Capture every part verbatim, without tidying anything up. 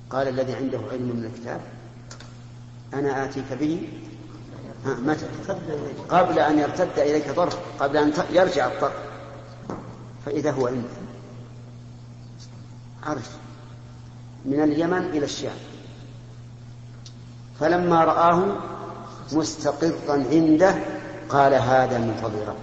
قال الذي عنده علم من الكتاب أنا آتيك به متى؟ قبل أن يرتد إليك طرف، قبل أن يرجع الطرف، فإذا هو عنده عرش من اليمن إلى الشام، فلما رآه مستقرا عنده قال هذا من فضل ربي.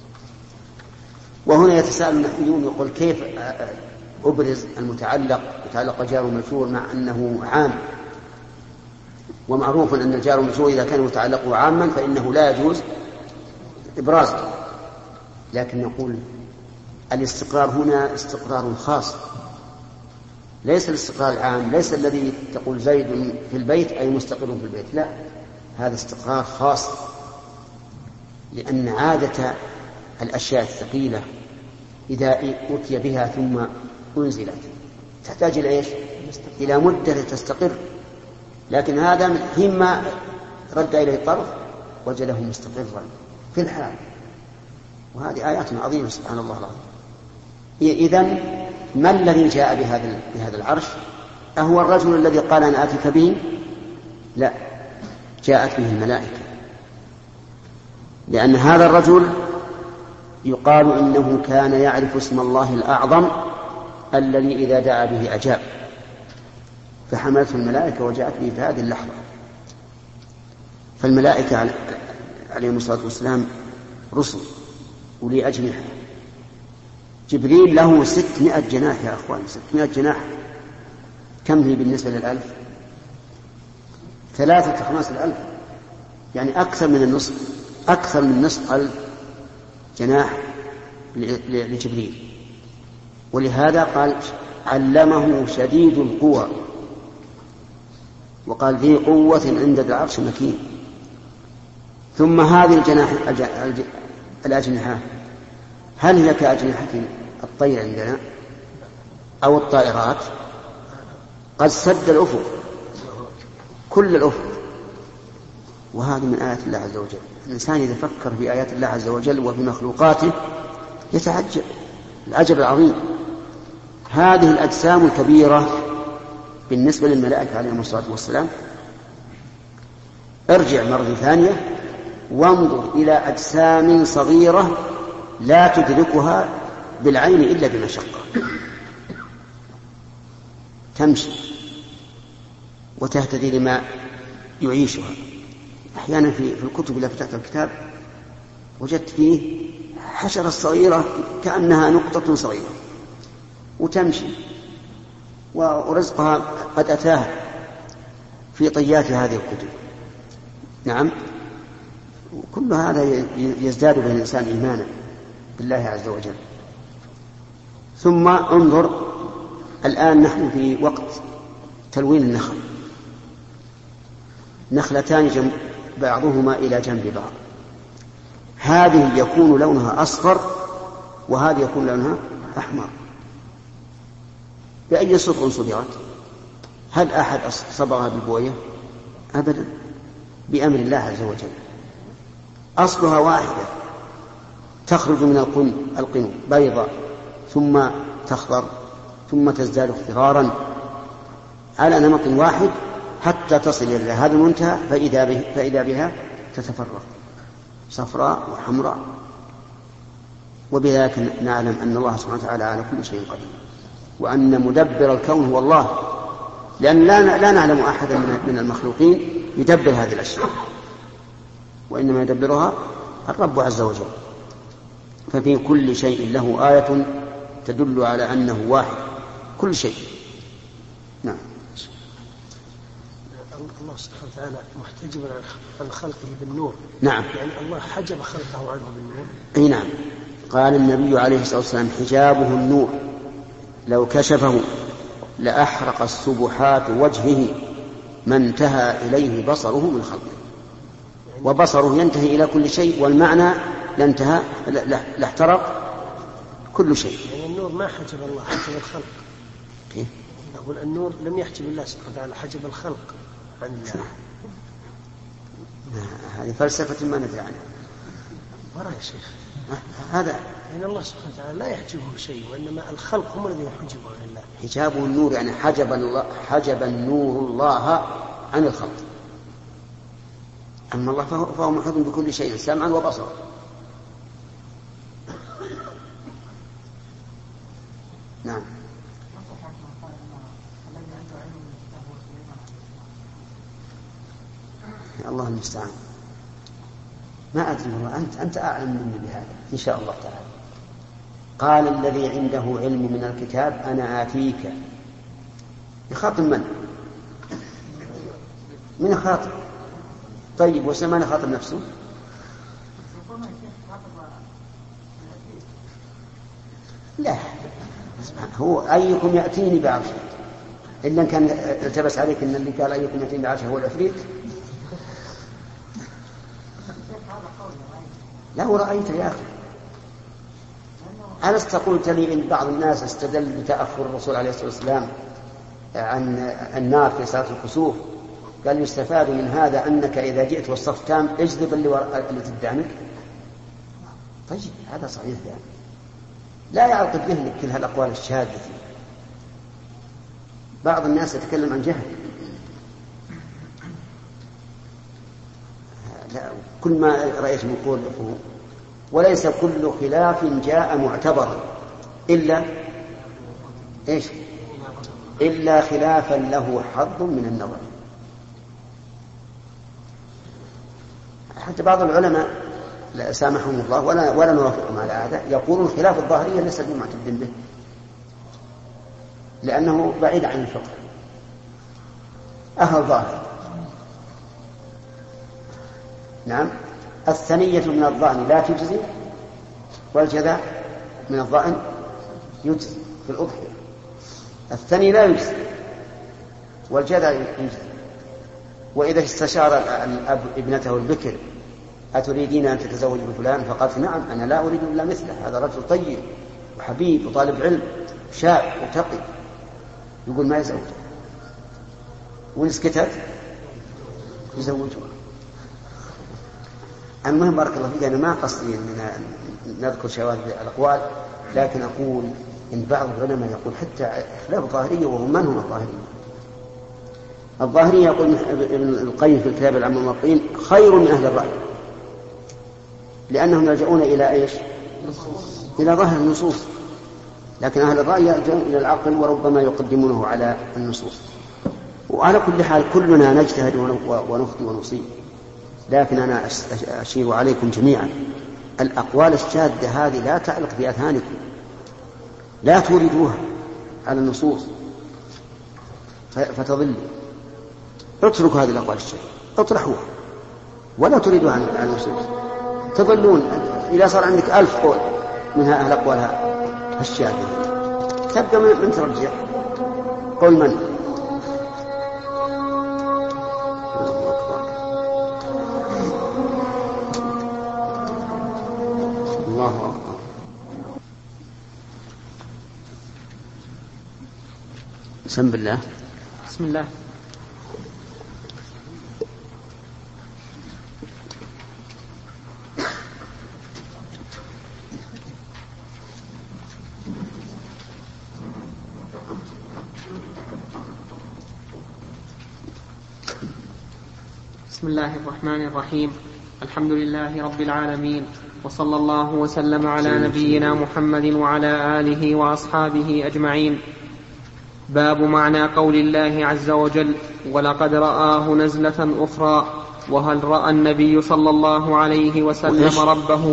وهنا يتساءل النحويون يقول كيف أبرز المتعلق يتعلق جار ومجرور مع أنه عام، ومعروف أن الجار والمجرور إذا كان متعلقه عاما فإنه لا يجوز إبرازه، لكن نقول الاستقرار هنا استقرار خاص، ليس الاستقرار العام، ليس الذي تقول زيد في البيت أي مستقر في البيت، لا، هذا استقرار خاص، لأن عادة الأشياء الثقيلة إذا أتي بها ثم أنزلت تحتاج إلى إيش؟ إلى مدة تستقر، لكن هذا حين ما رد إليه الطرف وجده مستقرا في الحال، وهذه آيات عظيمة سبحان الله العظيم. إذن ما الذي جاء بهذا بهذا العرش؟ أهو الرجل الذي قال أنا آتيك به؟ لا، جاءت به الملائكة، لأن هذا الرجل يقال إنه كان يعرف اسم الله الأعظم الذي إذا دعا به أجاب، فحملته الملائكة وجاءت به في هذه اللحظة. فالملائكة عليهم الصلاة والسلام رسل ولي أجنحة، جبريل له ستمائة جناح يا أخوان، ستمائة جناح، كم هي بالنسبة للألف؟ ثلاثة خماس الألف، يعني أكثر من النصف، أكثر من نصف ألف جناح لجبريل. ولهذا قال علمه شديد القوى، وقال ذي قوة عند العرش مكين. ثم هذه الجناح الأجنحة هل هي كأجنحة الطير عندنا أو الطائرات؟ قد سد الأفق، كل الأفق، وهذه من آيات الله عز وجل. الإنسان إذا فكر في آيات الله عز وجل وفي مخلوقاته يتعجب العجب العظيم. هذه الأجسام الكبيرة بالنسبة للملائكة عليهم الصلاة والسلام، ارجع مرة ثانية وانظر إلى أجسام صغيرة لا تدركها بالعين إلا بمشقة، تمشي وتهتدي لما يعيشها. أحيانا في الكتب إذا فتحت الكتاب وجدت فيه حشرة صغيرة كأنها نقطة صغيرة وتمشي، ورزقها قد أتاها في طيات هذه الكتب. نعم، كل هذا يزداد به الإنسان إيمانا بالله عز وجل. ثم انظر، الآن نحن في وقت تلوين النخل، نخلتان جنب بعضهما إلى جنب بعض، هذه يكون لونها أصفر وهذه يكون لونها أحمر. بأي صبغ صبغت؟ هل أحد صبغها بالبوية؟ أبدا، بأمر الله عز وجل. أصلها واحدة، تخرج من القنو بيضاء ثم تخضر ثم تزداد اخضرارا على نمط واحد حتى تصل إلى هذا المنتهى، فإذا, به فإذا بها تتفرق صفراء وحمراء. وبذلك نعلم أن الله سبحانه وتعالى على كل شيء قدير، وأن مدبر الكون هو الله، لأن لا, لا نعلم أحدا من المخلوقين يدبر هذه الأشياء، وإنما يدبرها الرب عز وجل. ففي كل شيء له آية تدل على أنه واحد، كل شيء. نعم. الله سبحانه وتعالى محتجب عن خلقه بالنور. نعم، يعني الله حجب خلقه عنه بالنور. أي نعم، قال النبي عليه الصلاة والسلام حجابه النور لو كشفه لأحرق السبحات وجهه ما انتهى إليه بصره من خلقه. وبصره ينتهي إلى كل شيء، والمعنى لانتهى لاحترق كل شيء. يعني النور ما حجب الله، حجب الخلق. كيف؟ أقول النور لم يحجب الله سبحانه وتعالى، حجب الخلق عن الله. هذه فلسفة ما ندري عنها. ورا يا شيخ. هذا إن الله سبحانه وتعالى لا يحجبه شيء، وإنما الخلق هم الذين يحجبون الله. حجابه النور، يعني حجب الله حجب النور الله عن الخلق. أما الله فهو, فهو محيط بكل شيء سمعا وبصرا. نعم. الله المستعان. ما أدري والله، أنت أنت أعلم مني بهذا إن شاء الله تعالى. قال الذي عنده علم من الكتاب أنا آتيك. يخاطب من؟ من خاطب؟ طيب وسمعنا خاطب نفسه؟ لا، هو أيكم يأتيني بعرشه، إلا كان التبس عليك إن اللي قال أيكم يأتيني بعرشه هو العفريت. لا ورأيت يا أخي، ألست قلت لي إن بعض الناس استدل بتأخر الرسول عليه الصلاة والسلام عن النار في صلاة الكسوف، قال يستفاد من هذا أنك إذا جئت والصف تام اجذب اللي قدامك. طيب هذا صحيح يعني. لا يعرض به كل هالأقوال الشاذة. بعض الناس يتكلم عن جهل. لا، كل ما رأيت من قول وليس كل خلاف جاء معتبرا إلا إيش؟ إلا خلافا له حظ من النظر. حتى بعض العلماء لا سامحهم الله ولا ولا نوافقهم على هذا، يقولون خلاف الظاهرية ليس بمعتد به لأنه بعيد عن الفقه. أهل ظاهر. نعم. الثنية من الظأن لا تجزي، والجذاء من الظأن يجزي في الأضحية. الثني لا يجزي والجذاء يجزي. وإذا استشار الأب ابنته البكر أتريدين أن تتزوج بفلان؟ فقالت نعم أنا لا أريد إلا مثله، هذا رجل طيب وحبيب وطالب علم شاب وتقي، يقول ما يزوج. وإن سكتت يزوجها. المهم بارك الله فيك، أنا ما قصدي أن نذكر شواذ الأقوال، لكن أقول إن بعض العلماء يقول حتى خلاف الظاهرية، وهم من هم الظاهرية؟ الظاهرية يقول ابن القيم في الكتاب العام والموقعين خير من أهل الرأي، لأنهم يلجؤون إلى إيش؟ إلى ظاهر النصوص، لكن أهل الرأي يلجؤون إلى العقل وربما يقدمونه على النصوص. وعلى كل حال كلنا نجتهد ونخطئ ونصيب، لكن أنا أشير عليكم جميعا الأقوال الشاذة هذه لا تعلق بأذهانكم، لا توردوها على النصوص فتضلوا. اتركوا هذه الأقوال الشاذة، اطرحوها ولا تريدوها على النصوص، تضلون. إذا صار عندك ألف قول منها أهل أقوالها الشاذة تبقى من ترجع قول من؟ الله أكبر. بسم الله. بسم الله. بسم الله الرحمن الرحيم. الحمد لله رب العالمين، وصلى الله وسلم على نبينا محمد وعلى آله وأصحابه أجمعين. باب معنى قول الله عز وجل ولقد رآه نزلة أخرى. وهل رأى النبي صلى الله عليه وسلم ربه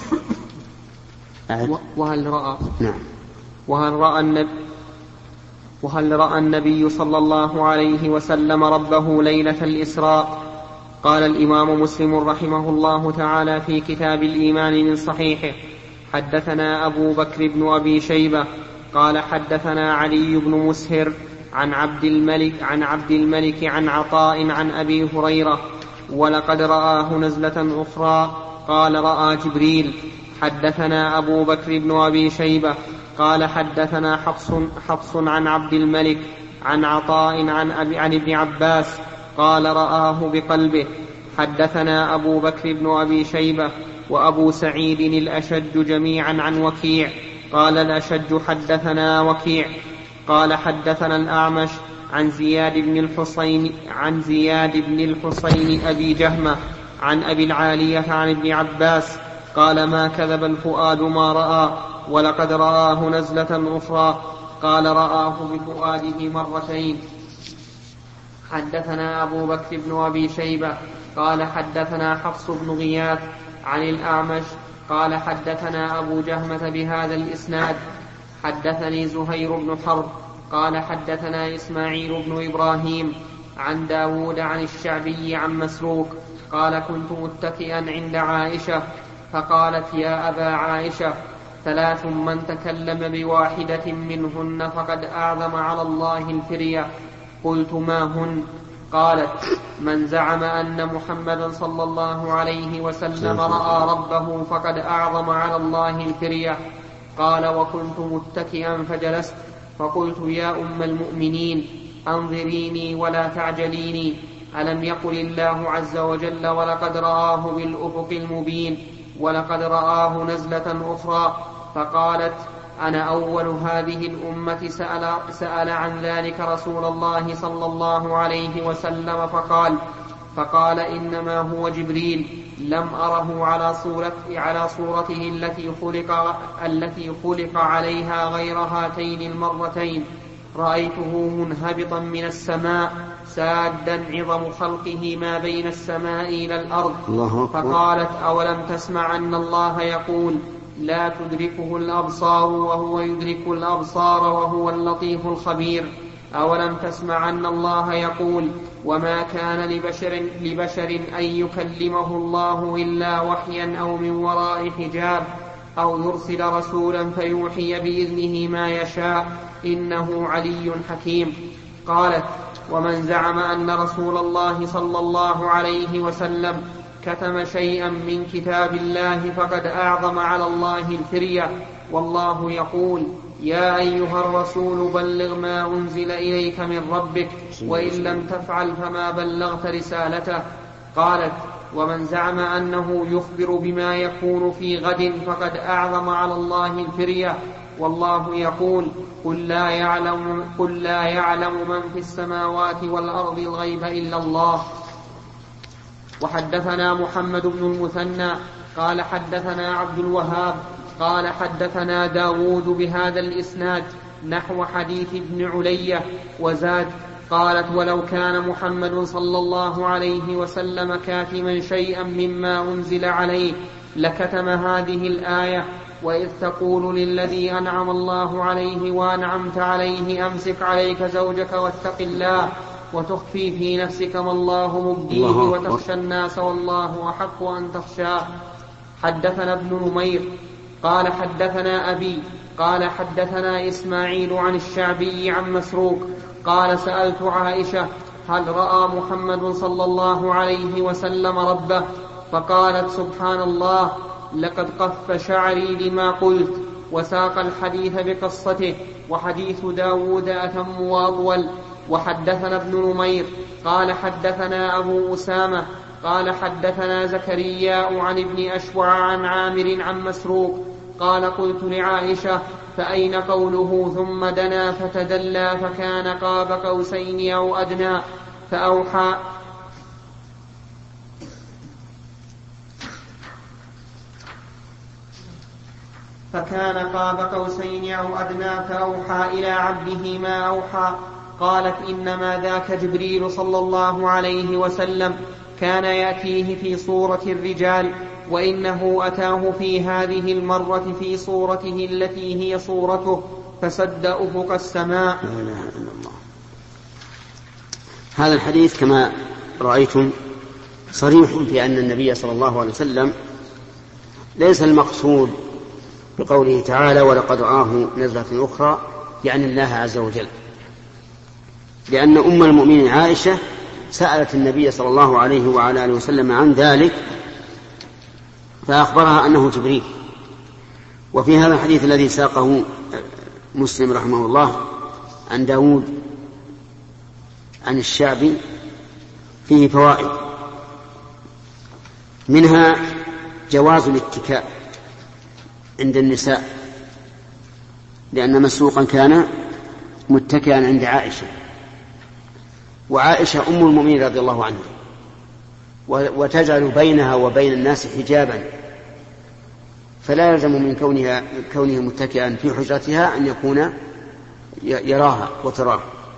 وهل رأى نعم وهل رأى النبي وهل رأى النبي صلى الله عليه وسلم ربه ليلة الإسراء؟ قال الإمام مسلم رحمه الله تعالى في كتاب الإيمان من صحيحه: حدثنا أبو بكر بن أبي شيبة قال حدثنا علي بن مسهر عن عبد الملك عن عبد الملك عن عطاء عن أبي هريرة: ولقد رآه نزلة أخرى. قال: رأى جبريل. حدثنا أبو بكر بن أبي شيبة قال حدثنا حفص, حفص عن عبد الملك عن عطاء عن, أبي عن ابن عباس قال: رآه بقلبه. حدثنا أبو بكر بن أبي شيبة وأبو سعيد الأشج جميعا عن وكيع. قال الأشج حدثنا وكيع قال حدثنا الأعمش عن زياد بن الحسين عن زياد بن الحسين أبي جهمة عن أبي العالية عن ابن عباس قال ما كذب الفؤاد ما رأى ولقد رآه نزلة أخرى. قال رآه بفؤاده مرتين. حدثنا أبو بكر بن أبي شيبة قال حدثنا حفص بن غياث عن الأعمش قال حدثنا أبو جهمة بهذا الإسناد. حدثني زهير بن حرب قال حدثنا إسماعيل بن إبراهيم عن داود عن الشعبي عن مسروق قال كنت متكئا عند عائشة فقالت يا أبا عائشة ثلاث من تكلم بواحدة منهن فقد أعظم على الله الفرية. قلت ما هن؟ قالت من زعم أن محمدا صلى الله عليه وسلم رأى ربه فقد أعظم على الله الفرية. قال وكنت متكئا فجلست فقلت يا أم المؤمنين أنظريني ولا تعجليني ألم يقل الله عز وجل ولقد رآه بالأفق المبين ولقد رآه نزلة أخرى. فقالت أنا أول هذه الأمة سأل, سأل عن ذلك رسول الله صلى الله عليه وسلم فقال فقال إنما هو جبريل لم أره على صورته, على صورته التي خلق, التي خلق عليها غير هاتين المرتين. رأيته منهبطا من السماء سادا عظم خلقه ما بين السماء إلى الأرض. فقالت أولم تسمع أن الله يقول لا تدركه الأبصار وهو يدرك الأبصار وهو اللطيف الخبير. أولم تسمع أن الله يقول وما كان لبشر, لبشر أن يكلمه الله إلا وحيا أو من وراء حجاب أو يرسل رسولا فيوحي بإذنه ما يشاء إنه علي حكيم. قالت ومن زعم أن رسول الله صلى الله عليه وسلم كتم شيئا من كتاب الله فقد أعظم على الله الفرية. والله يقول يا أيها الرسول بلغ ما أنزل إليك من ربك وإن لم تفعل فما بلغت رسالته. قالت ومن زعم أنه يخبر بما يكون في غد فقد أعظم على الله الفرية. والله يقول قل لا يعلم, قل لا يعلم من في السماوات والأرض الغيب إلا الله. وحدثنا محمد بن المثنى قال حدثنا عبد الوهاب قال حدثنا داود بهذا الإسناد نحو حديث ابن علية وزاد. قالت ولو كان محمد صلى الله عليه وسلم كاتما شيئا مما أنزل عليه لكتم هذه الآية وإذ تقول للذي أنعم الله عليه وأنعمت عليه أمسك عليك زوجك واتق الله وتخفي في نفسك ما الله مبديه وتخشى الناس والله أحق أن تخشاه. حدثنا ابن نمير قال حدثنا أبي قال حدثنا إسماعيل عن الشعبي عن مسروق قال سألت عائشة هل رأى محمد صلى الله عليه وسلم ربه؟ فقالت سبحان الله لقد قف شعري لما قلت. وساق الحديث بقصته وحديث داود أتم وأطول. وحدثنا ابن نمير قال حدثنا أبو أسامة قال حدثنا زكريا عن ابن أشوع عن عامر عن مسروق قال قلت لعائشة فأين قوله ثم دنا فتدلى فكان قاب قوسين أو أدنى فأوحى فكان قاب قوسين أو أدنى فأوحى إلى عبده ما أوحى. قالت إنما ذاك جبريل صلى الله عليه وسلم كان يأتيه في صورة الرجال وإنه أتاه في هذه المرة في صورته التي هي صورته فسد أفق السماء. لا إله إلا الله. هذا الحديث كما رأيتم صريح في أن النبي صلى الله عليه وسلم ليس المقصود بقوله تعالى ولقد رآه نزلة أخرى يعني الله عز وجل، لأن أم المؤمنين عائشة سألت النبي صلى الله عليه وعلى آله وسلم عن ذلك فأخبرها أنه جبريل. وفي هذا الحديث الذي ساقه مسلم رحمه الله عن داود عن الشعبي فيه فوائد، منها جواز الاتكاء عند النساء، لأن مسروقا كان متكئا عند عائشة، وعائشة أم المؤمنين رضي الله عنها، وتجعل بينها وبين الناس حجابا، فلا يلزم من كونها كونه متكئا في حجرتها أن يكون يراها وتراه.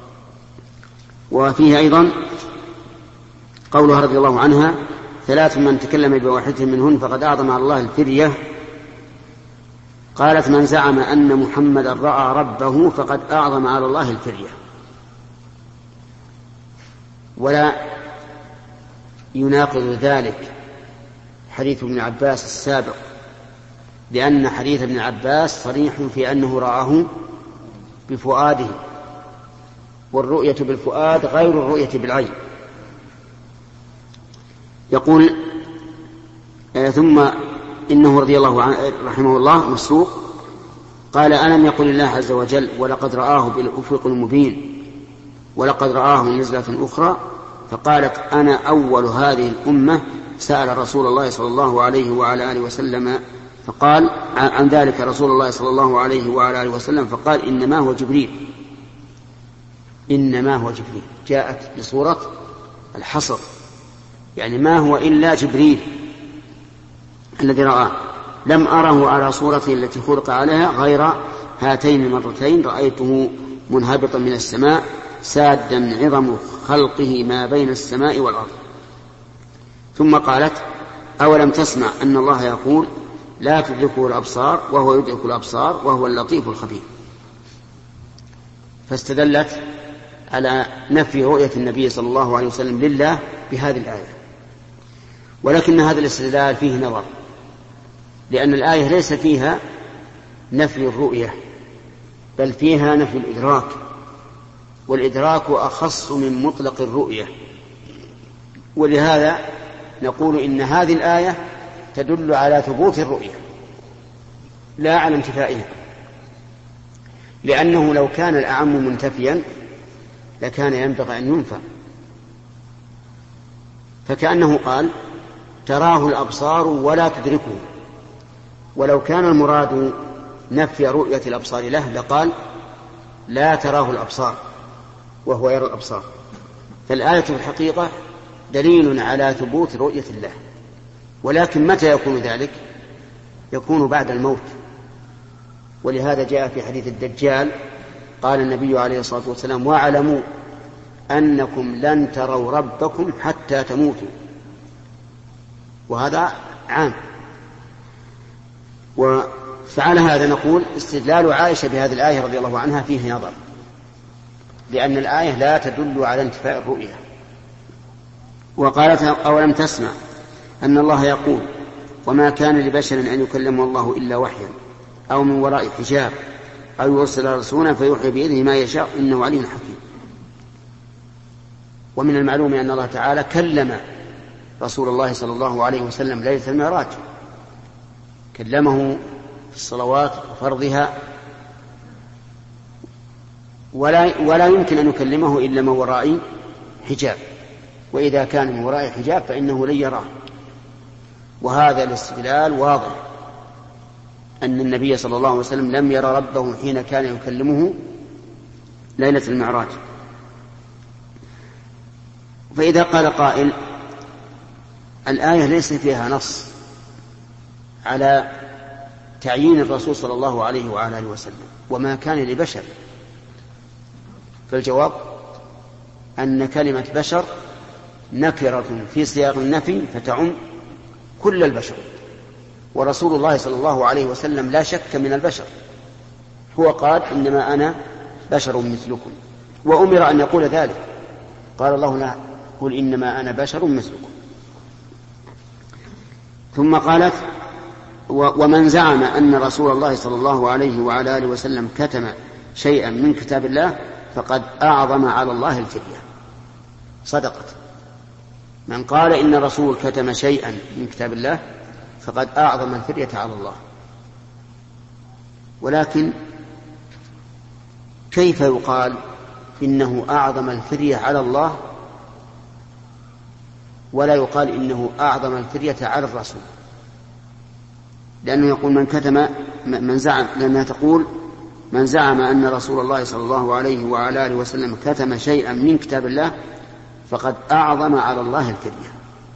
وفيه أيضا قولها رضي الله عنها: ثلاث من تكلم بواحدة منهن فقد أعظم على الله الفرية. قالت: من زعم أن محمدا رأى ربه فقد أعظم على الله الفرية. ولا يناقض ذلك حديث ابن عباس السابق، لأن حديث ابن عباس صريح في أنه رآه بفؤاده، والرؤية بالفؤاد غير الرؤية بالعين. يقول آه ثم إنه رضي الله عنه رحمه الله مسروق قال: ألم يقل الله عز وجل: ولقد رآه بالأفق المبين، ولقد رآه من نزلة أخرى. فقالت: أنا أول هذه الأمة سأل رسول الله صلى الله عليه وعلى آله وسلم، فقال عن ذلك رسول الله صلى الله عليه وعلى آله وسلم فقال: إنما هو جبريل. إنما هو جبريل جاءت بصورة الحصر، يعني ما هو إلا جبريل الذي رآه، لم أره على صورته التي خلق عليها غير هاتين المرتين، رأيته منهبطا من السماء سادا عظم خلقه ما بين السماء والأرض. ثم قالت: أولم تسمع أن الله يقول: لا تدركه الأبصار وهو يدرك الأبصار وهو اللطيف الخبير. فاستدلت على نفي رؤية النبي صلى الله عليه وسلم لله بهذه الآية، ولكن هذا الاستدلال فيه نظر، لأن الآية ليس فيها نفي الرؤية بل فيها نفي الإدراك، والإدراك أخص من مطلق الرؤية. ولهذا نقول إن هذه الآية تدل على ثبوت الرؤية لا على انتفائها، لأنه لو كان الأعم منتفيا لكان ينبغي أن ينفى، فكأنه قال: تراه الأبصار ولا تدركه. ولو كان المراد نفي رؤية الأبصار له لقال: لا تراه الأبصار وهو يرى الأبصار. فالآية في الحقيقة دليل على ثبوت رؤية الله، ولكن متى يكون ذلك؟ يكون بعد الموت. ولهذا جاء في حديث الدجال قال النبي عليه الصلاة والسلام: واعلموا أنكم لن تروا ربكم حتى تموتوا. وهذا عام. وفعل هذا نقول استدلال عائشة بهذه الآية رضي الله عنها فيه نظر، لأن الآية لا تدل على انتفاء الرؤية. وقالت: أولم تسمع أن الله يقول: وما كان لبشر أن يكلمه الله إلا وحيا أو من وراء حجاب أو يرسل رسولا فيوحي بإذنه ما يشاء إنه عليم حكيم. ومن المعلوم أن الله تعالى كلم رسول الله صلى الله عليه وسلم ليلة المعراج، كلمه في الصلوات وفرضها، ولا, ولا يمكن أن يكلمه إلا من وراء حجاب، وإذا كان من وراء حجاب فإنه لن يراه. وهذا الاستدلال واضح أن النبي صلى الله عليه وسلم لم يرى ربه حين كان يكلمه ليلة المعراج. فإذا قال قائل: الآية ليس فيها نص على تعيين الرسول صلى الله عليه وعلى آله وسلم وما كان لبشر، فالجواب أن كلمة بشر نكرة في سياق النفي فتعم كل البشر، ورسول الله صلى الله عليه وسلم لا شك من البشر، هو قال: إنما أنا بشر مثلكم، وأمر أن يقول ذلك، قال الله لا قل إنما أنا بشر مثلكم. ثم قالت: ومن زعم أن رسول الله صلى الله عليه وعلى آله وسلم كتم شيئا من كتاب الله فقد أعظم على الله الفرية. صدقت. من قال إن الرسول كتم شيئا من كتاب الله فقد أعظم الفرية على الله. ولكن كيف يقال إنه أعظم الفرية على الله ولا يقال إنه أعظم الفرية على الرسول؟ لأنه يقول من كتم من زعم، لأنها تقول من زعم أن رسول الله صلى الله عليه وعلى آله وسلم كتم شيئا من كتاب الله فقد أعظم على الله الفرية.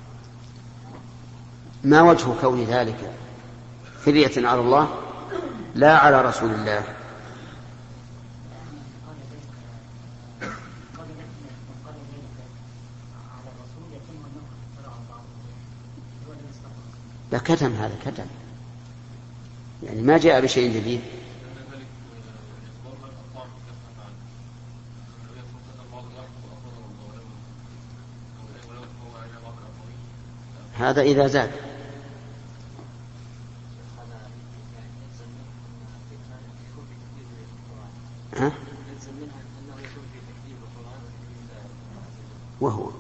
ما وجه كون ذلك فرية على الله لا على رسول الله؟ لا كتم، هذا كتم يعني ما جاء بشيء جديد. هذا إذا زاد. ها؟ وهو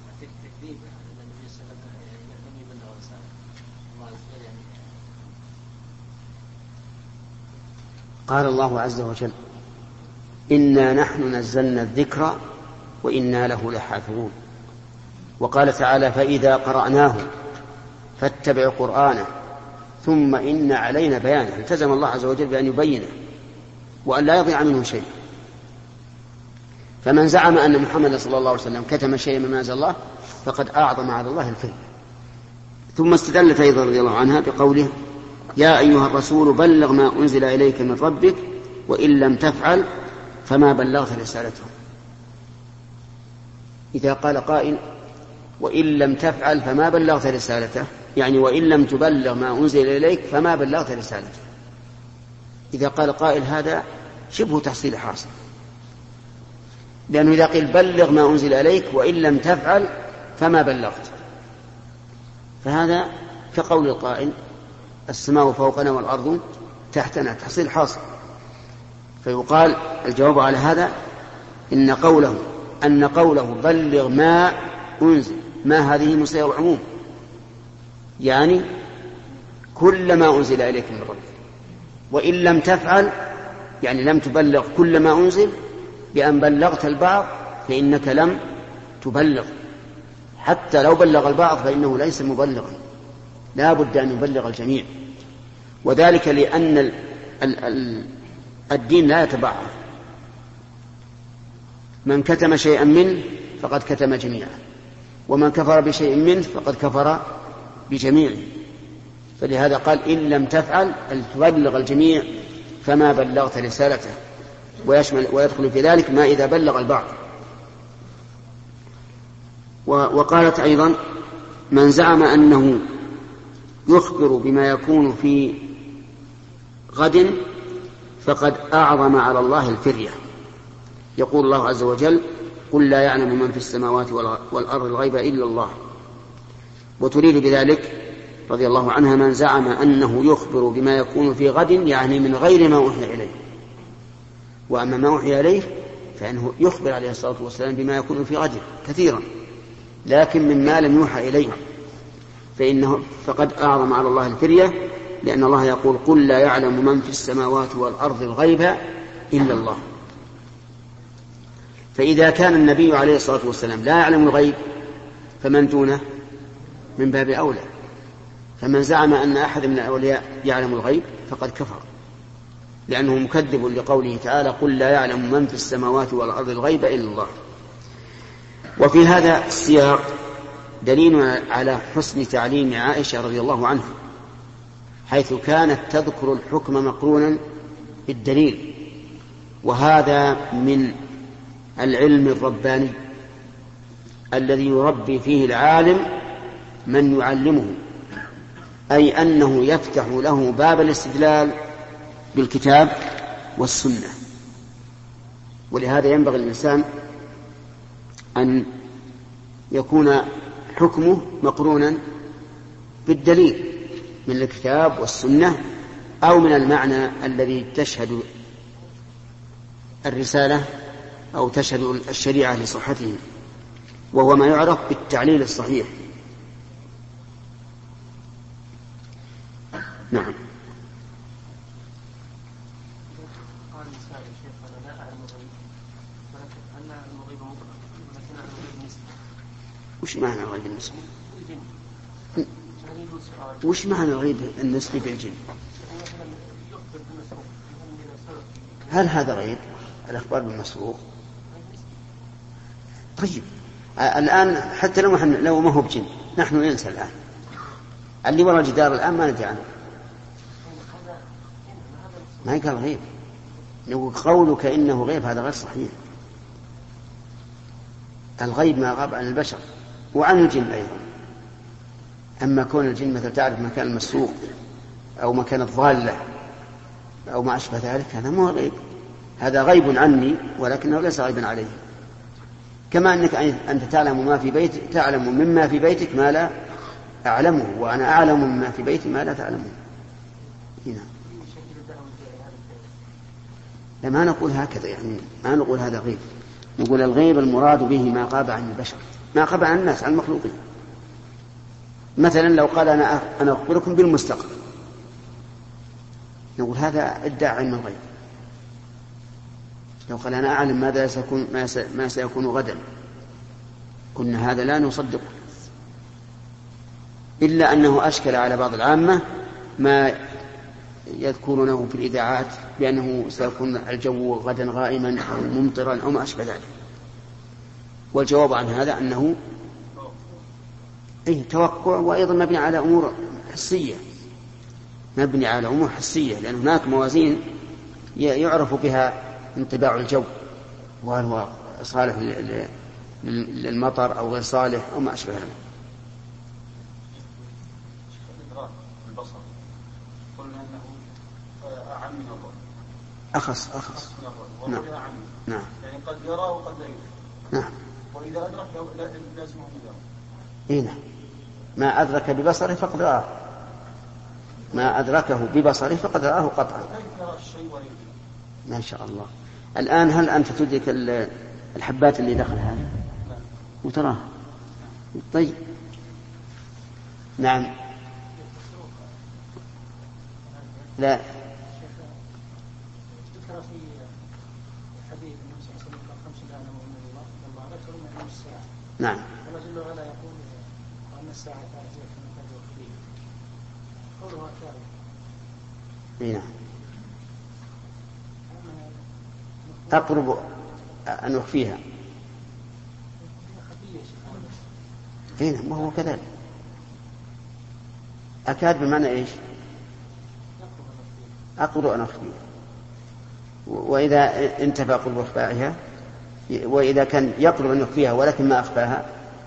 قال الله عز وجل إنا نحن نزلنا الذكر وإنا له لحافظون. وقال تعالى فإذا قرأناه فاتبع قرآنه ثم إن علينا بيانه. التزم الله عز وجل بأن يبينه وأن لا يضيع منه شيء. فمن زعم أن محمد صلى الله عليه وسلم كتم شيئا مما أنزل الله فقد أعظم على الله الفرية. ثم استدلت أيضا رضي الله عنها بقوله يا أيها الرسول بلغ ما أنزل إليك من ربك وإن لم تفعل فما بلغت رسالته. إذا قال قائل وإن لم تفعل فما بلغت رسالته، يعني وإن لم تبلغ ما أنزل إليك فما بلغت رسالته. إذا قال قائل هذا شبه تحصيل حاصل، لأنه إذا قيل بلغ ما أنزل إليك وإن لم تفعل فما بلغت، فهذا كقول القائل السماء فوقنا والأرض تحتنا، تحصيل حاصل. فيقال الجواب على هذا إن قوله أن قوله بلغ ما أنزل، ما هذه مصير عموم، يعني كل ما أنزل إليك من ربك. وإن لم تفعل يعني لم تبلغ كل ما أنزل، بأن بلغت البعض فإنك لم تبلغ. حتى لو بلغ البعض فإنه ليس مبلغا، لا بد أن يبلغ الجميع. وذلك لأن ال ال ال الدين لا يتبعض، من كتم شيئا منه فقد كتم جميعا، ومن كفر بشيء منه فقد كفر بجميعه. فلهذا قال إن لم تفعل أن تبلغ الجميع فما بلغت رسالته، ويشمل ويدخل في ذلك ما إذا بلغ البعض. وقالت أيضا من زعم أنه يخبر بما يكون في غد فقد أعظم على الله الفرية. يقول الله عز وجل قل لا يعلم من في السماوات والأرض الغيب إلا الله. وتريد بذلك رضي الله عنها من زعم أنه يخبر بما يكون في غد، يعني من غير ما أوحي إليه. وأما ما أوحي إليه فإنه يخبر عليه الصلاة والسلام بما يكون في غد كثيرا، لكن مما لم يوحى إليه فإنه فقد أعظم على الله الفرية، لأن الله يقول قل لا يعلم من في السماوات والأرض الغيب إلا الله. فإذا كان النبي عليه الصلاة والسلام لا يعلم الغيب فمن دونه من باب أولى. فمن زعم أن أحد من الأولياء يعلم الغيب فقد كفر، لأنه مكذب لقوله تعالى قل لا يعلم من في السماوات والأرض الغيب إلا الله. وفي هذا السياق دليل على حسن تعليم عائشة رضي الله عنها، حيث كانت تذكر الحكم مقرونا بالدليل، وهذا من العلم الرباني الذي يربي فيه العالم من يعلمه، أي أنه يفتح له باب الاستدلال بالكتاب والسنة. ولهذا ينبغي الإنسان أن يكون حكمه مقرونا بالدليل من الكتاب والسنة، أو من المعنى الذي تشهد الرسالة أو تشهد الشريعة لصحته، وهو ما يعرف بالتعليل الصحيح. نعم. وش معنى غيب النسبة؟ وش معنى الغيب النسبي بالجن؟ هل هذا غيب الأخبار بالمسروق؟ طيب الآن حتى لو لو ما هو بجن نحن ننسى الآن اللي وراء الجدار الآن ما ندري عنه، ما يقال غيب. لو قولك إنه غيب هذا غير صحيح. الغيب ما غاب عن البشر وعن الجن أيضا. أما كون الجن مثل تعرف مكان المسروق أو مكان الضالة أو ما أشبه ذلك هذا مو غيب، هذا غيب عني ولكنه ليس غيبا عليه. كما أنك أنت تعلم ما في بيتك، تعلم مما في بيتك ما لا أعلمه، وأنا أعلم مما في بيتي ما لا تعلمه. هنا لما نقول هكذا، يعني ما نقول هذا غيب، نقول الغيب المراد به ما غاب عن البشر، ما غاب عن الناس، عن المخلوقين. مثلا لو قال أنا أنا أخبركم بالمستقبل، نقول هذا ادعى علم الغيب. لو قال أنا أعلم ماذا سيكون ما سيكون غدا، قلنا هذا لا نصدقه، إلا أنه أشكل على بعض العامة ما يذكرونه في الإذاعات بأنه سيكون الجو غدا غائما أو ممطرا أو ما أشبه ذلك. والجواب عن هذا أنه إيه توقع، وأيضا مبني على أمور حسية، مبني على أمور حسية، لأن هناك موازين يعرف بها انطباع الجو، وهل هو صالح للمطر أو غير صالح أو ما أشبه ذلك. أخص أخص نعم نعم يعني قد يراه وقد لا يراه. نعم. وإذا أدرك لازمه يراه. إيه نعم. ما أدرك ببصره فقد رآه، ما أدركه ببصره فقد رآه قطعا. ما شاء الله. الآن هل أنت تدرك الحبات اللي دخل هذه وتراها؟ طيب نعم. لا نعم. ورجل ولا يقول أن الساعة آتية كما قد وفيه قولها كاذب. نعم. أقرب أن أخفيها. هنا ما هو كذلك. أكاد بمعنى إيش؟ أقرب أن أخفيها. وإذا انتفى قرب إخفائها، وإذا كان يقرب أن يخفيها ولكن ما أخفاها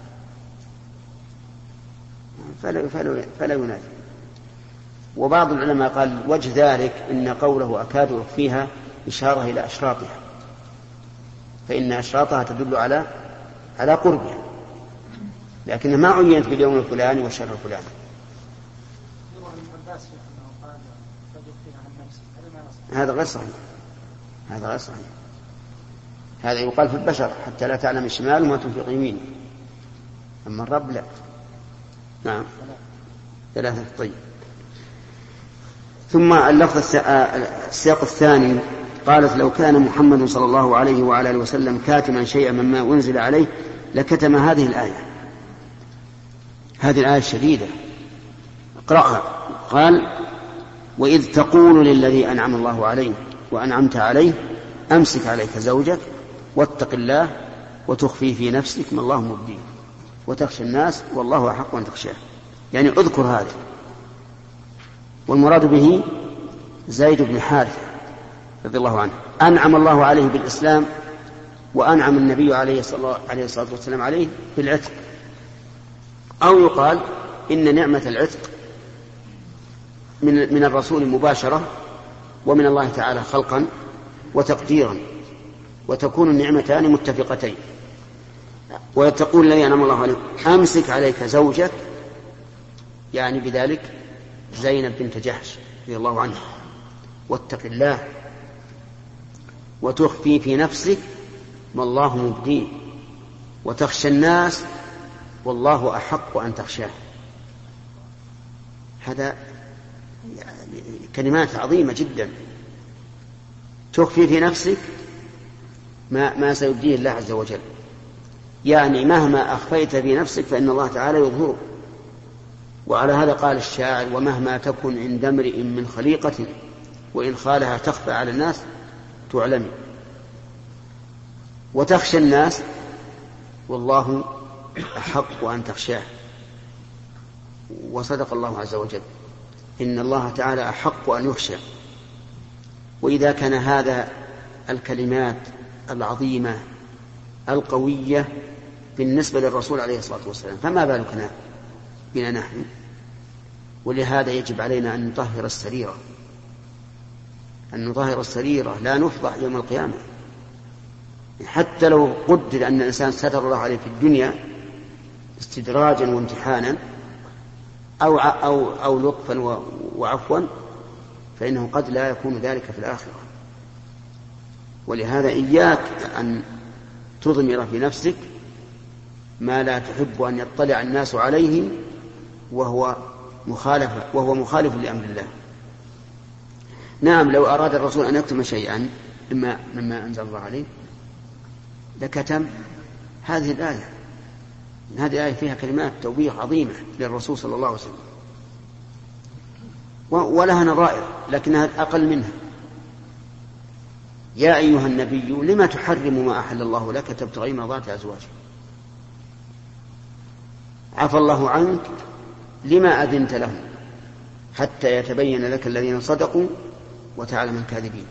فلا, فلا, فلا ينافي. وبعض العلماء قال وجه ذلك إن قوله أكاد أخفيها إشارة إلى أشراطها، فإن أشراطها تدل على على قربها، لكن ما عينت باليوم الفلاني والشهر الفلاني. هذا غير صحيح، هذا غير صحيح. هذا يقال في البشر حتى لا تعلم الشمال ما تنفق يمين، أما الرب لا. نعم ثلاثة. طيب. ثم اللفظ السياق الثاني قالت لو كان محمد صلى الله عليه وعلى آله وسلم كاتما شيئا مما أنزل عليه لكتم هذه الآية. هذه الآية الشديدة اقرأها. قال وإذ تقول للذي أنعم الله عليه وأنعمت عليه أمسك عليك زوجك واتق الله وتخفي في نفسك ما الله مبديه وتخشى الناس والله أحق أن تخشاه. يعني اذكر هذا. والمراد به زيد بن حارثة رضي الله عنه، أنعم الله عليه بالإسلام، وأنعم النبي عليه الصلاة والسلام عليه بالعتق. أو يقال إن نعمة العتق من من الرسول مباشرة، ومن الله تعالى خلقا وتقديرا، وتكون النعمتان متفقتين. وتقول الذي أنعم الله عليه أمسك عليك زوجك، يعني بذلك زينب بنت جحش رضي الله عنها، واتق الله وتخفي في نفسك ما الله مبديه وتخشى الناس والله أحق أن تخشاه. هذا كلمات عظيمة جدا. تخفي في نفسك ما, ما سيبديه الله عز وجل، يعني مهما أخفيت في نفسك فإن الله تعالى يظهره وعلى هذا قال الشاعر: ومهما تكن عند امرئ من خليقة وإن خالها تخفى على الناس تعلمي. وتخشى الناس والله أحق أن تخشاه. وصدق الله عز وجل، إن الله تعالى أحق أن يخشى. وإذا كان هذا الكلمات العظيمة القوية بالنسبة للرسول عليه الصلاة والسلام، فما بالكنا بنا نحن؟ ولهذا يجب علينا أن نطهر السريرة، أن نطهر السريرة، لا نفضح يوم القيامة. حتى لو قدر أن الإنسان ستر الله عليه في الدنيا استدراجا وامتحانا أو, أو, أو لطفا وعفوا، فإنه قد لا يكون ذلك في الآخرة. ولهذا إياك أن تضمر في نفسك ما لا تحب أن يطلع الناس عليه وهو مخالف, وهو مخالف لأمر الله. نعم، لو أراد الرسول أن يكتم شيئا مما, مما أنزل الله عليه لكتم هذه الآية. هذه الآية فيها كلمات توبيخ عظيمة للرسول صلى الله عليه وسلم، ولها نظائر لكنها أقل منها. يا أيها النبي لما تحرم ما أحل الله لك تبتغي مرضات أزواجك. عفى الله عنك لما أذنت لهم حتى يتبين لك الذين صدقوا وتعلم الكاذبين.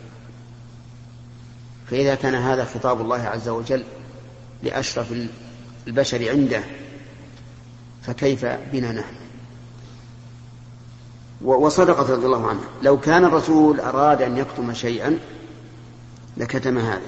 فإذا كان هذا خطاب الله عز وجل لأشرف البشر عنده فكيف بنا نحن؟ وصدقت رضي الله عنه، لو كان الرسول أراد أن يكتم شيئا لكتم هذا.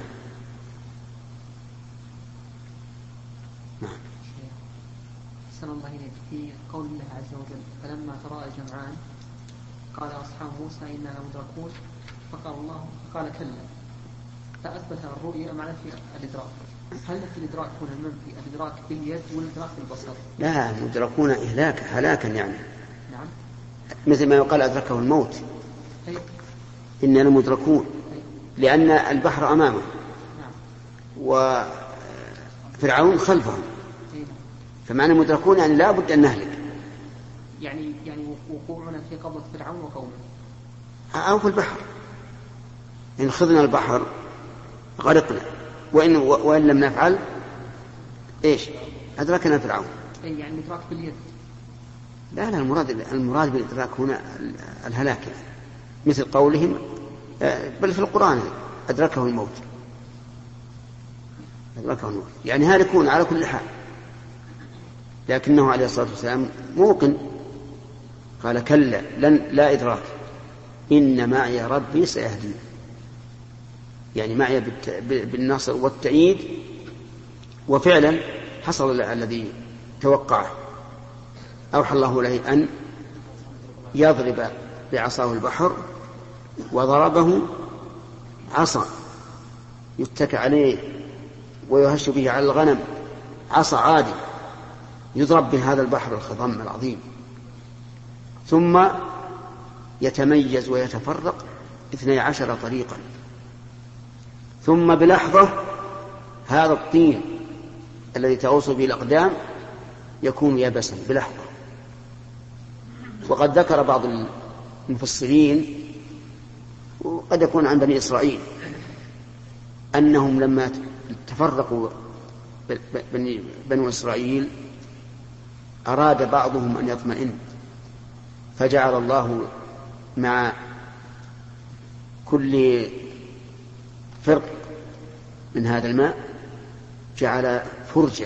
نعم. أحسن الله إليك. في قول الله عز وجل: فلما تراءى الجمعان قال أصحاب موسى إنا لمدركون فقال الله قال كلا، فأثبت الرؤيا معنى في الإدراك. هل في الإدراك هنا المنفي الإدراك باليد والإدراك بالبصر؟ لا، مدركون إهلاك هلاكا يعني. نعم. مثل ما يقال أدركه الموت. أي. إنا لمدركون، لأن البحر أمامه نعم. وفرعون خلفهم، فمعنى مدركون يعني لا بد أن نهلك. يعني يعني وقوعنا في قبضة فرعون وقومه أو في البحر. إن خذنا البحر غرقنا، وإن, وإن لم نفعل إيش أدركنا فرعون. يعني إدراك باليد. لا لا، المراد المراد بالإدراك هنا الهلاك، مثل قولهم بل في القرآن أدركه الموت، أدركه الموت يعني هالكون على كل حال. لكنه عليه الصلاة والسلام موقن، قال كلا لن لا إدراك إن معي ربي سيهدين، يعني معي بالنصر والتأييد. وفعلا حصل الذي توقعه، أوحى الله له أن يضرب بعصاه البحر، وضربه عصا يتكى عليه ويهش به على الغنم، عصا عادي يضرب بهذا البحر الخضم العظيم، ثم يتميز ويتفرق اثني عشر طريقا، ثم بلحظة هذا الطين الذي تغوص به الأقدام يكون يبسا بلحظة. وقد ذكر بعض المفسرين وقد يكون عن بني إسرائيل أنهم لما تفرقوا بنو إسرائيل أراد بعضهم أن يطمئن، فجعل الله مع كل فرق من هذا الماء جعل فرجة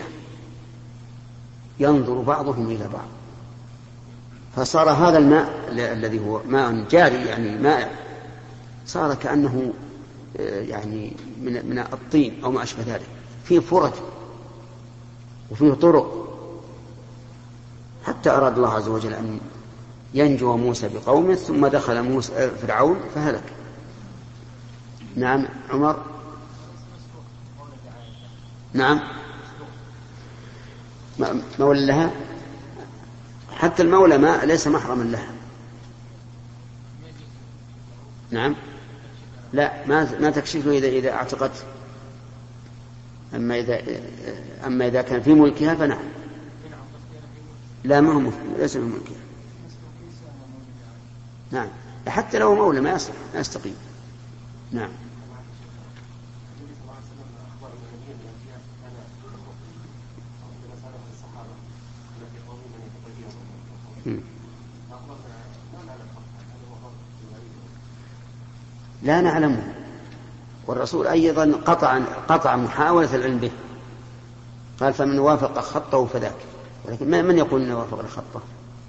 ينظر بعضهم إلى بعض، فصار هذا الماء الذي هو ماء جاري يعني مائع صار كأنه يعني من الطين أو ما أشبه ذلك، فيه فرج وفيه طرق، حتى أراد الله عز وجل أن ينجو موسى بقومه، ثم دخل موسى فرعون فهلك. نعم عمر. نعم مولى لها، حتى المولى ما ليس محرما لها. نعم لا، ما ما تكشفه إذا إذا اعتقدت، أما إذا أما إذا كان في ملكها فنعم. لا، ما هو ليس في ملكها. نعم، حتى لو مولى ما يصح، ما يستقيم. نعم. لا نعلمه، والرسول أيضا قطع قطع محاولة العلم به، قال فمن وافق خطه فذاك، ولكن من يقول إنه وافق الخطه؟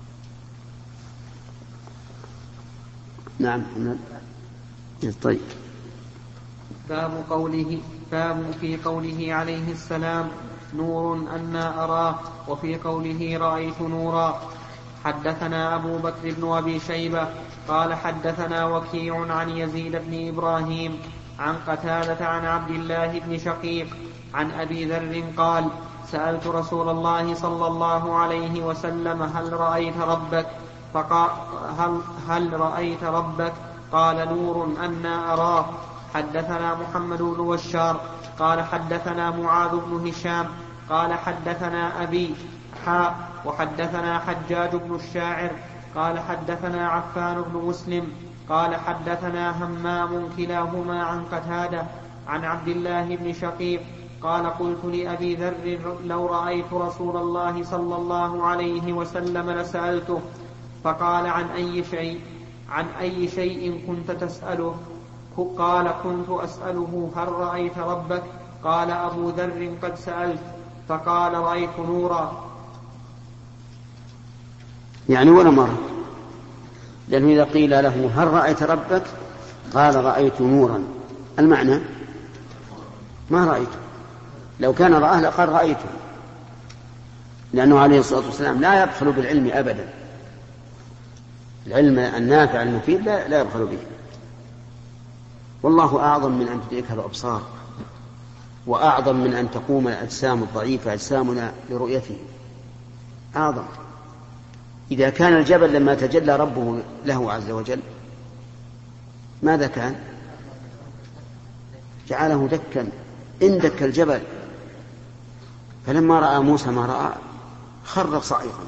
نعم. طيب. باب قوله باب في قوله عليه السلام نور أنا أراه، وفي قوله رأيت نورا. حدثنا أبو بكر بن أبي شيبة قال حدثنا وكيع عن يزيد بن إبراهيم عن قتادة عن عبد الله بن شقيق عن أبي ذر قال سألت رسول الله صلى الله عليه وسلم هل رأيت ربك؟ فقال هل, هل رأيت ربك؟ قال نور أنا أراه. حدثنا محمد بن بشار قال حدثنا معاذ بن هشام قال حدثنا أبي حاء وحدثنا حجاج بن الشاعر قال حدثنا عفان بن مسلم قال حدثنا همام كلاهما عن قتادة عن عبد الله بن شقيق قال قلت لأبي ذر لو رأيت رسول الله صلى الله عليه وسلم لسألته، فقال عن أي شيء عن أي شيء كنت تسأله؟ قال كنت أسأله هل رأيت ربك؟ قال أبو ذر قد سألت، فقال رأيت نورا. يعني ولا مرة، لأنه إذا قيل له هل رأيت ربك قال رأيت نورا، المعنى ما رأيته، لو كان رآه لقال رأيته، لأنه عليه الصلاة والسلام لا يبخل بالعلم أبدا، العلم النافع المفيد لا, لا يبخل به. والله أعظم من أن تدركها الأبصار، وأعظم من أن تقوم الأجسام الضعيفة أجسامنا لرؤيته، أعظم. إذا كان الجبل لما تجلى ربه له عز وجل ماذا كان؟ جعله دكا، اندك الجبل، فلما رأى موسى ما رأى خر صعقا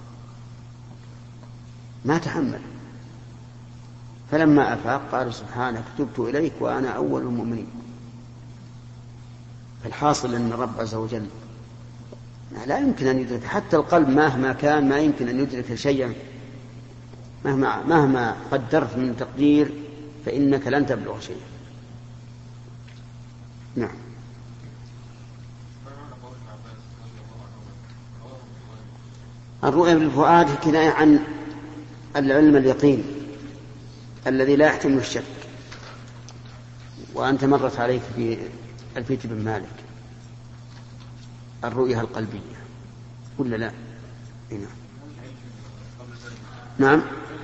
ما تحمل، فلما أفاق قال سبحانك تبت إليك وأنا أول المؤمنين. فالحاصل أن الرب عز وجل لا يمكن أن يدرك، حتى القلب مهما كان ما يمكن أن يدرك شيئا، مهما, مهما قدرت من تقدير فإنك لن تبلغ شيئا. نعم. الرؤيا بالفؤاد كناية عن العلم اليقين الذي لا يحتمل الشك، وأنت مرت عليك في ألفية بن مالك الرؤيا القلبية ولا لا؟ نعم. نعم.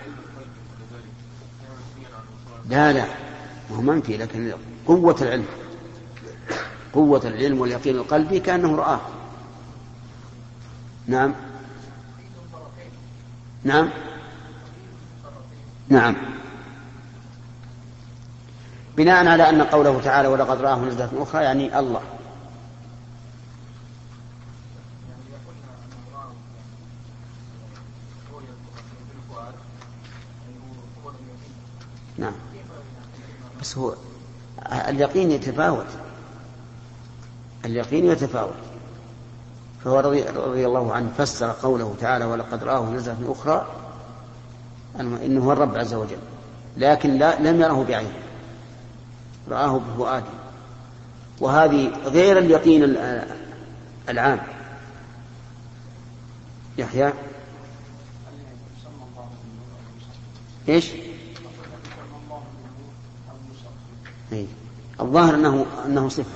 لا لا هو منفي، لكن قوة العلم قوة العلم واليقين القلبي كأنه رآه. نعم. نعم. نعم. بناء على أن قوله تعالى ولقد رآه نزلة أخرى يعني الله. نعم. بس هو اليقين يتفاوت، اليقين يتفاوت، فهو رضي, رضي الله عنه فسر قوله تعالى ولقد رآه نزلة أخرى إنه هو الرب عز وجل، لكن لا لم يره بعينه، رآه بفؤاده، وهذه غير اليقين العام. يحيى إيش؟ إيه؟ الظاهر أنه, أنه صفة،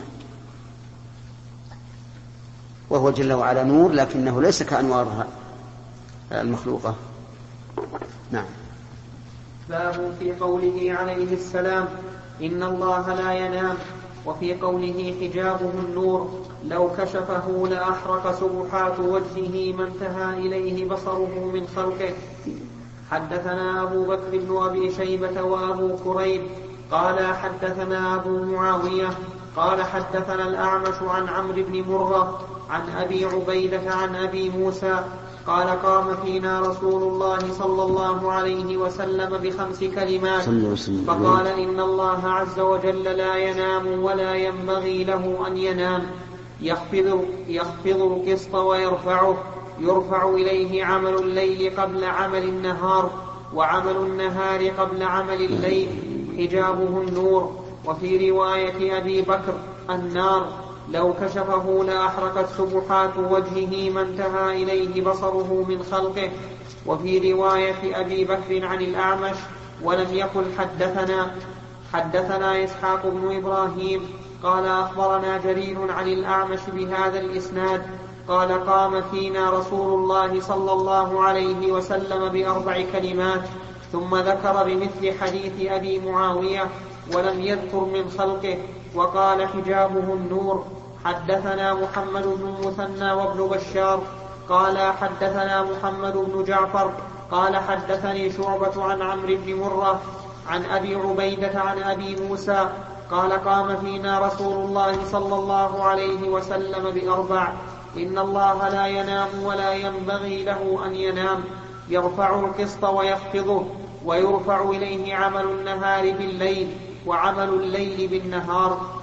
وهو جل وعلا نور، لكنه ليس كأنوارها المخلوقة. نعم. باب في قوله عليه السلام إن الله لا ينام، وفي قوله حجابه النور لو كشفه لأحرق سبحات وجهه ما انتهى إليه بصره من خلقه. حدثنا أبو بكر بن أبي شيبة وأبو كريب قال حدثنا أبو معاوية قال حدثنا الأعمش عن عمرو بن مرة عن أبي عبيدة عن أبي موسى قال قام فينا رسول الله صلى الله عليه وسلم بخمس كلمات فقال إن الله عز وجل لا ينام ولا ينبغي له أن ينام يخفض, يخفض القسط ويرفعه يرفع إليه عمل الليل قبل عمل النهار وعمل النهار قبل عمل الليل حجابه النور. وفي رواية أبي بكر النار لو كشفه لأحرقت سبحات وجهه ما انتهى إليه بصره من خلقه. وفي رواية أبي بكر عن الأعمش ولم يقل حدثنا حدثنا إسحاق بن إبراهيم قال أخبرنا جرير عن الأعمش بهذا الإسناد قال قام فينا رسول الله صلى الله عليه وسلم بأربع كلمات ثم ذكر بمثل حديث أبي معاوية ولم يذكر من خلقه وقال حجابه النور. حدثنا محمد بن المثنى وابن بشار قال حدثنا محمد بن جعفر قال حدثني شعبة عن عمرو بن مرة عن أبي عبيدة عن أبي موسى قال قام فينا رسول الله صلى الله عليه وسلم بأربع إن الله لا ينام ولا ينبغي له أن ينام يرفع القسط ويخفضه ويرفع إليه عمل النهار بالليل وعمل الليل بالنهار.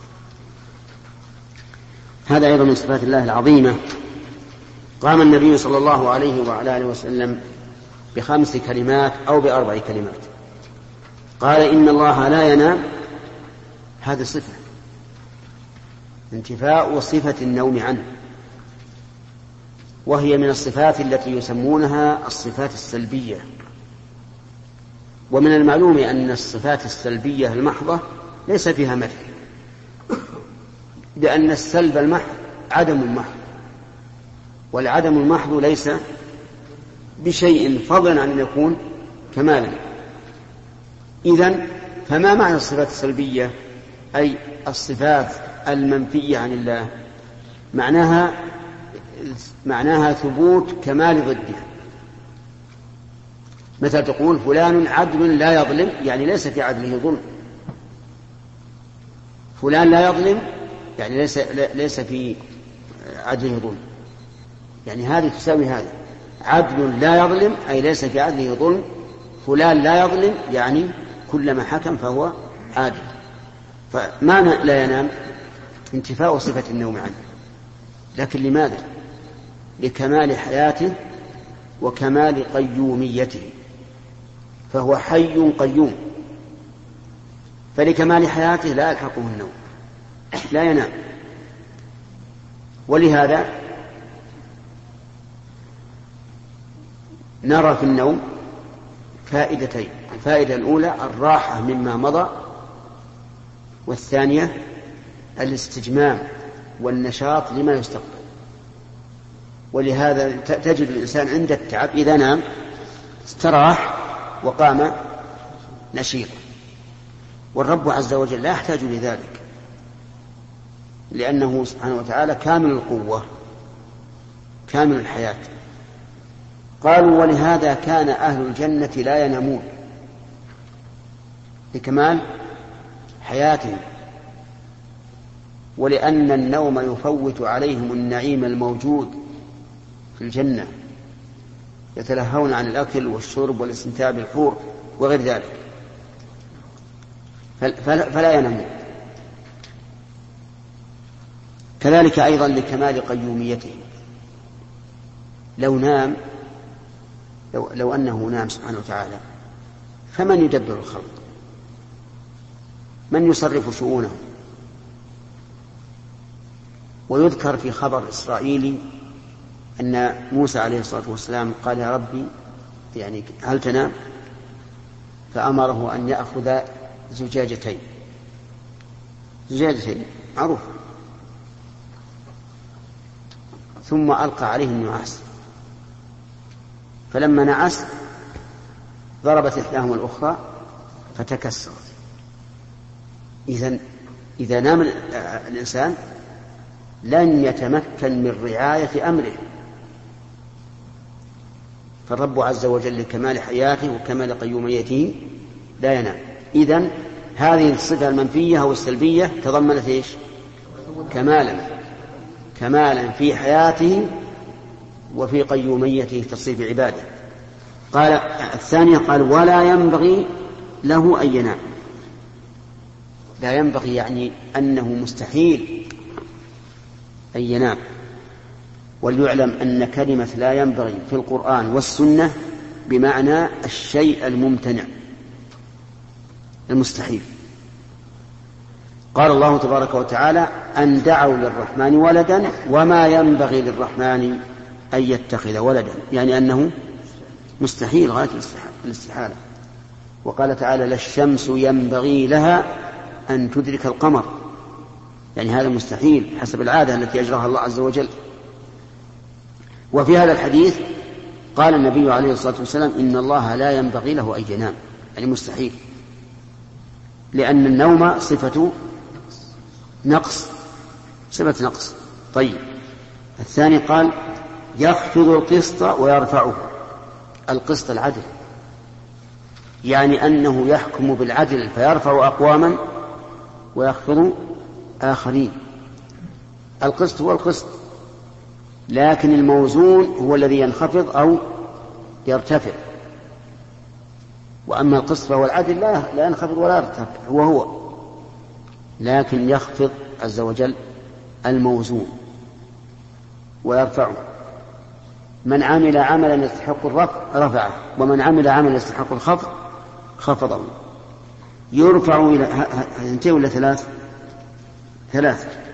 هذا أيضا من صفات الله العظيمة. قام النبي صلى الله عليه وعلى آله وسلم بخمس كلمات أو بأربع كلمات. قال إن الله لا ينام، هذه صفة انتفاء صفة النوم عنه، وهي من الصفات التي يسمونها الصفات السلبية. ومن المعلوم أن الصفات السلبية المحضة ليس فيها مدح، لأن السلب المحض عدم المحض، والعدم المحض ليس بشيء فضلا عن أن يكون كمالا. إذن فما معنى الصفات السلبية؟ أي الصفات المنفية عن الله، معناها معناها ثبوت كمال ضدها. مثل تقول فلان عدل لا يظلم، يعني ليس في عدله ظلم. فلان لا يظلم يعني ليس ليس في عدله ظلم، يعني هذه تساوي هذا. عدل لا يظلم أي ليس في عدله ظلم، فلان لا يظلم يعني كلما حكم فهو عادل. فمعنى لا ينام انتفاء صفة النوم عنه، لكن لماذا؟ لكمال حياته وكمال قيوميته، فهو حي قيوم، فلكمال حياته لا يلحقه النوم، لا ينام. ولهذا نرى في النوم فائدتين: الفائدة الأولى الراحة مما مضى، والثانية الاستجمام والنشاط لما يستقبل. ولهذا تجد الإنسان عند التعب إذا نام استراح وقام نشيطا، والرب عز وجل لا يحتاج لذلك، لأنه سبحانه وتعالى كامل القوة كامل الحياة. قالوا ولهذا كان أهل الجنة لا ينامون لكمال حياتهم، ولأن النوم يفوت عليهم النعيم الموجود في الجنة، يتلهون عن الأكل والشرب والاستمتاع بالحور وغير ذلك، فلا ينامون. كذلك أيضا لكمال قيوميته. لو نام لو, لو أنه نام سبحانه وتعالى فمن يدبر الخلق؟ من يصرف شؤونه؟ ويذكر في خبر إسرائيلي أن موسى عليه الصلاة والسلام قال يا ربي يعني هل تنام؟ فأمره أن يأخذ زجاجتين زجاجتين معروف، ثم ألقى عليه النعاس، فلما نعس ضربت إحداهما الأخرى فتكسرت. إذن إذا نام الإنسان لن يتمكن من رعاية أمره، فالرب عز وجل لكمال حياته وكمال قيوميته لا ينام. إذن هذه الصفة المنفية أو السلبية تضمنت إيش؟ كمالا كمالا في حياته وفي قيوميته في تصريف عباده. قال الثانية قال ولا ينبغي له أن ينام. لا ينبغي يعني أنه مستحيل أن ينام. وليعلم أن كلمة لا ينبغي في القرآن والسنة بمعنى الشيء الممتنع المستحيل. قال الله تبارك وتعالى أن دعوا للرحمن ولدا وما ينبغي للرحمن أن يتخذ ولدا، يعني أنه مستحيل غاية الاستحالة. وقال تعالى لا الشمس ينبغي لها أن تدرك القمر، يعني هذا مستحيل حسب العادة التي أجراها الله عز وجل. وفي هذا الحديث قال النبي عليه الصلاة والسلام إن الله لا ينبغي له أن ينام، يعني مستحيل، لأن النوم صفة نقص، صفة نقص. طيب الثاني قال يخفض القسط ويرفعه. القسط العدل، يعني أنه يحكم بالعدل فيرفع أقواما ويخفض آخرين. القسط هو القسط، لكن الموزون هو الذي ينخفض أو يرتفع. وأما القسط فهو العدل لا ينخفض ولا يرتفع، هو هو، لكن يخفض عز وجل الموزون ويرفعه. من عمل عملا يستحق الرفع رفعه، ومن عمل عملا يستحق الخفض خفضه. يرفع إلى هنتين ولا ثلاث ثلاث